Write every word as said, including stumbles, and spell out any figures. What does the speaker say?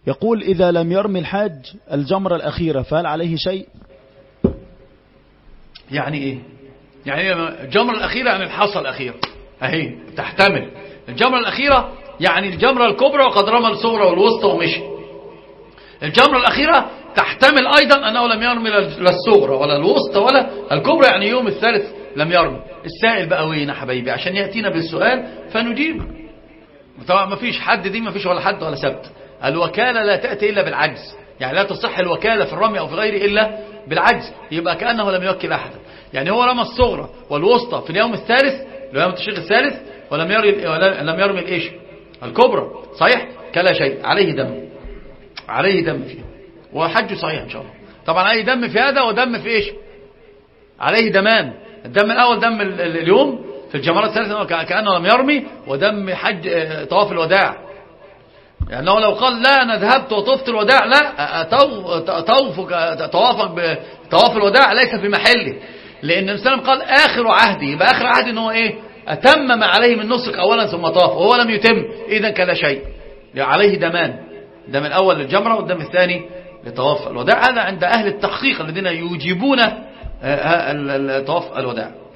يقول إذا لم يرمي الحاج الجمرة الأخيرة فهل عليه شيء؟ يعني إيه؟ يعني الجمرة الأخيرة يعني الحصى الأخيرة أهي تحتمل. الجمرة الأخيرة يعني الجمرة الكبرى وقد رمى الصغرى والوسطى ومشي. الجمرة الأخيرة تحتمل أيضا أنه لم يرمي لا الصغرى ولا الوسطى ولا الكبرى، يعني يوم الثالث لم يرمي. السائل بقى وين يا حبايبي عشان يأتينا بالسؤال فنجيب. طبعا ما فيش حد دي، ما فيش ولا حد ولا سبت. الوكالة لا تأتي إلا بالعجز، يعني لا تصح الوكالة في الرمي أو في غيره إلا بالعجز، يبقى كأنه لم يوكل أحدا. يعني هو رمى الصغرى والوسطى في اليوم الثالث اللي هو يوم التشريق الثالث ولم يرمي لم يرمي الإيش الكبرى، صحيح كلا شيء، عليه دم، عليه دم فيه وحجه صحيح إن شاء الله. طبعا أي دم في هذا ودم في إيش، عليه دمان. الدم الأول دم اليوم في الجمرات الثالثة كأنه لم يرمي، ودم حج طواف الوداع. يعني لو قال لا أنا ذهبت وطفت الوداع، لا، طوفك طوافك بطواف الوداع ليس في محله، لأن النبي صلى الله عليه وسلم قال آخر عهدي، يبقى آخر عهدي إن هو إيه، أتمم عليه من نسك أولا ثم طاف وهو لم يتم، إذا كلا شيء، يعني عليه دمان، الدم الأول للجمرة والدم الثاني لطواف الوداع. هذا عند أهل التحقيق الذين يوجبون طواف الوداع.